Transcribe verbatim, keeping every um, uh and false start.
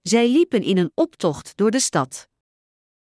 Zij liepen in een optocht door de stad.